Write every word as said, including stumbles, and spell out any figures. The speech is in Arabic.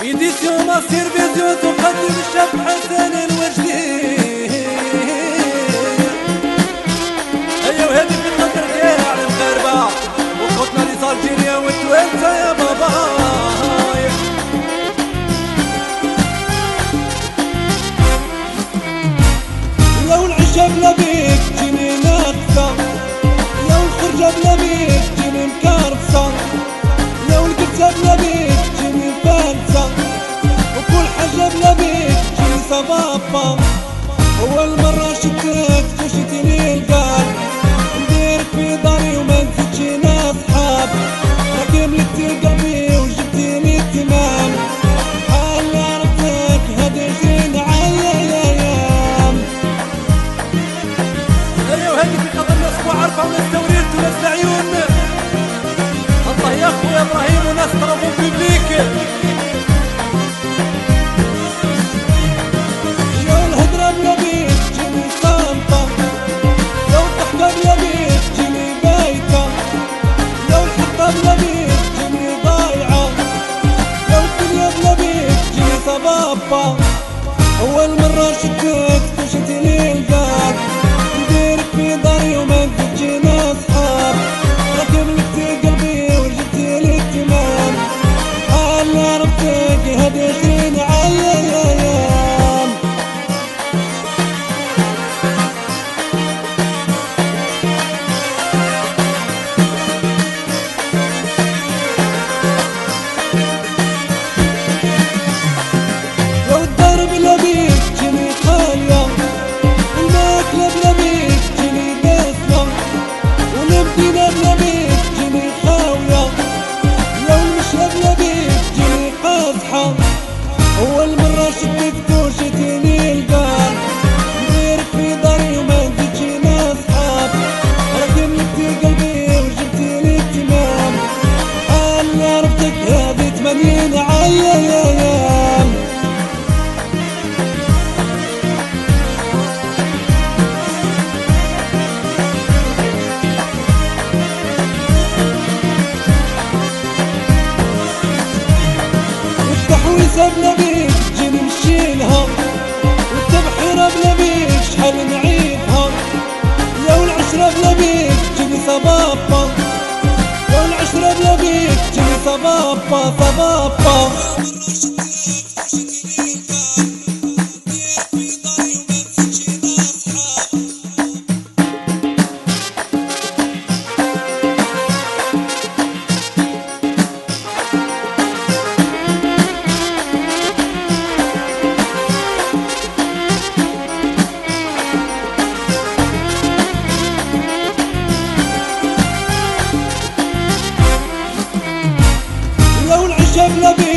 إيديسيون مصير فيديو تقدم الشاب حسن الوجدي. هيا وهذه في قدر ديال المغاربة وخوتنا اللي صار جينيا والتوانسة يا بابا. لو العشا بلا بيك تجيني ناقصة، لو الخرجة بلا بيك تجيني مكرفصة، لو القرصة بلا بيك تجيني فانسة، وكل حاجة بلا بيك تجيني صبابة. أول مرة شفتك توشتني القلب، نديرك في داري وما نزيدش ناس صحاب، لكن ملكتي قلبي وجبتيني التمام. حالي عرفتك هادي زين عيام. هيا وهادي في خاطر ناس معرفة وناس توريرت وناس العيون. الله يا خويا ابراهيم وناس طربوا بيبليك. أول مرة شفتك توشتني القلب، نديرك في داري وما نزيدش ناس صحاب، لكن ملكتي قلبي ورجبتيلي التمام. حالي عرفتك هديتيني عيام. بلا بيك تجيني خالية، والماكلة بلا بيك تجيني باسلة، والمدينة بلا بيك تجيني خاوية، لو المشرى بلا بيك تجيني قاصحة. أول مرة شفتك توشتني القلب، نديرك في داري وما نزيدش ناس صحاب، لكن ملكتي قلبي وجبتيلي التمام. حالي عرفتك هادي تمانين عيام. التحويسة بلا بيك تجيني نشيلها، والتبحيرة بلا بيك شحال نعيدها، لو العشرة بلا بيك تجيني صبابة، لو العشرة بلا بيك تجيني صبابة صبابة. لو العشا بلا بيك